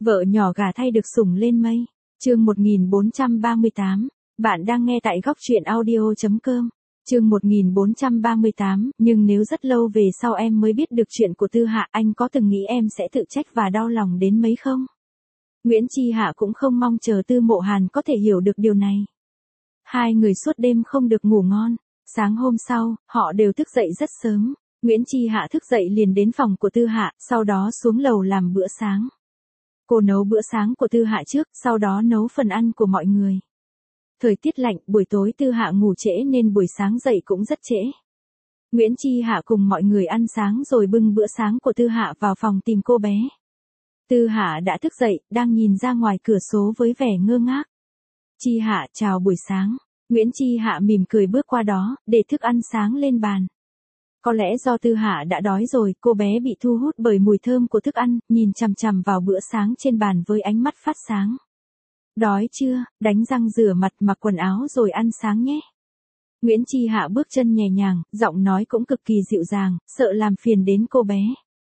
Vợ nhỏ gả thay được sủng lên mây. Chương 1438. Bạn đang nghe tại góc truyện audio.com. Chương 1438. Nhưng nếu rất lâu về sau em mới biết được chuyện của Tư Hạ, anh có từng nghĩ em sẽ tự trách và đau lòng đến mấy không? Nguyễn Chi Hạ cũng không mong chờ Tư Mộ Hàn có thể hiểu được điều này. Hai người suốt đêm không được ngủ ngon. Sáng hôm sau, họ đều thức dậy rất sớm. Nguyễn Chi Hạ thức dậy liền đến phòng của Tư Hạ, sau đó xuống lầu làm bữa sáng. Cô nấu bữa sáng của Tư Hạ trước, sau đó nấu phần ăn của mọi người. Thời tiết lạnh, buổi tối Tư Hạ ngủ trễ nên buổi sáng dậy cũng rất trễ. Nguyễn Chi Hạ cùng mọi người ăn sáng rồi bưng bữa sáng của Tư Hạ vào phòng tìm cô bé. Tư Hạ đã thức dậy, đang nhìn ra ngoài cửa sổ với vẻ ngơ ngác. Chi Hạ, chào buổi sáng. Nguyễn Chi Hạ mỉm cười bước qua đó, để thức ăn sáng lên bàn. Có lẽ do Tư Hạ đã đói rồi, cô bé bị thu hút bởi mùi thơm của thức ăn, nhìn chằm chằm vào bữa sáng trên bàn với ánh mắt phát sáng. Đói chưa, đánh răng rửa mặt mặc quần áo rồi ăn sáng nhé. Nguyễn Chi Hạ bước chân nhẹ nhàng, giọng nói cũng cực kỳ dịu dàng, sợ làm phiền đến cô bé.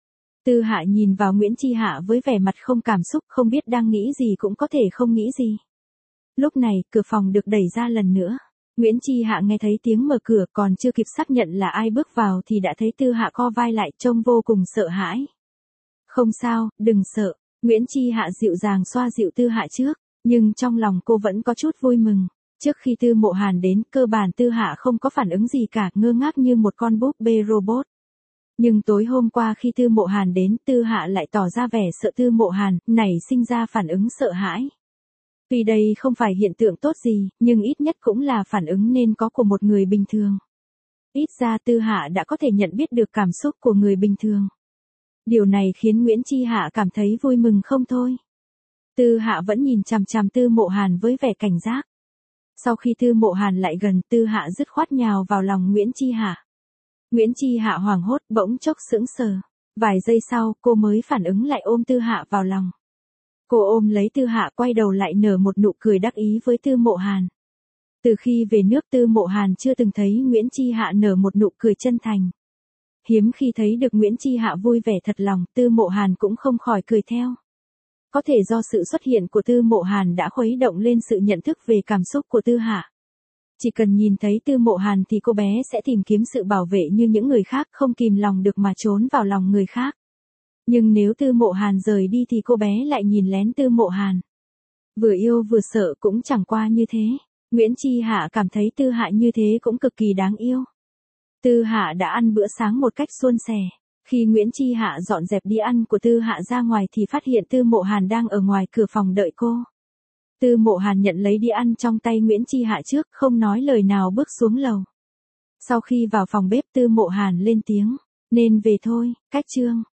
Tư Hạ nhìn vào Nguyễn Chi Hạ với vẻ mặt không cảm xúc, không biết đang nghĩ gì cũng có thể không nghĩ gì. Lúc này, cửa phòng được đẩy ra lần nữa. Nguyễn Chi Hạ nghe thấy tiếng mở cửa, còn chưa kịp xác nhận là ai bước vào thì đã thấy Tư Hạ co vai lại, trông vô cùng sợ hãi. Không sao, đừng sợ. Nguyễn Chi Hạ dịu dàng xoa dịu Tư Hạ trước, nhưng trong lòng cô vẫn có chút vui mừng. Trước khi Tư Mộ Hàn đến, cơ bản Tư Hạ không có phản ứng gì cả, ngơ ngác như một con búp bê robot. Nhưng tối hôm qua khi Tư Mộ Hàn đến, Tư Hạ lại tỏ ra vẻ sợ Tư Mộ Hàn, nảy sinh ra phản ứng sợ hãi. Tuy đây không phải hiện tượng tốt gì, nhưng ít nhất cũng là phản ứng nên có của một người bình thường. Ít ra Tư Hạ đã có thể nhận biết được cảm xúc của người bình thường. Điều này khiến Nguyễn Chi Hạ cảm thấy vui mừng không thôi. Tư Hạ vẫn nhìn chằm chằm Tư Mộ Hàn với vẻ cảnh giác. Sau khi Tư Mộ Hàn lại gần, Tư Hạ dứt khoát nhào vào lòng Nguyễn Chi Hạ. Nguyễn Chi Hạ hoảng hốt, bỗng chốc sững sờ. Vài giây sau, cô mới phản ứng lại ôm Tư Hạ vào lòng. Cô ôm lấy Tư Hạ, quay đầu lại nở một nụ cười đắc ý với Tư Mộ Hàn. Từ khi về nước, Tư Mộ Hàn chưa từng thấy Nguyễn Chi Hạ nở một nụ cười chân thành. Hiếm khi thấy được Nguyễn Chi Hạ vui vẻ thật lòng, Tư Mộ Hàn cũng không khỏi cười theo. Có thể do sự xuất hiện của Tư Mộ Hàn đã khuấy động lên sự nhận thức về cảm xúc của Tư Hạ. Chỉ cần nhìn thấy Tư Mộ Hàn thì cô bé sẽ tìm kiếm sự bảo vệ như những người khác, không kìm lòng được mà trốn vào lòng người khác. Nhưng nếu Tư Mộ Hàn rời đi thì cô bé lại nhìn lén Tư Mộ Hàn. Vừa yêu vừa sợ cũng chẳng qua như thế. Nguyễn Chi Hạ cảm thấy Tư Hạ như thế cũng cực kỳ đáng yêu. Tư Hạ đã ăn bữa sáng một cách suôn sẻ. Khi Nguyễn Chi Hạ dọn dẹp đĩa ăn của Tư Hạ ra ngoài thì phát hiện Tư Mộ Hàn đang ở ngoài cửa phòng đợi cô. Tư Mộ Hàn nhận lấy đĩa ăn trong tay Nguyễn Chi Hạ trước, không nói lời nào bước xuống lầu. Sau khi vào phòng bếp, Tư Mộ Hàn lên tiếng, nên về thôi, cách Trương.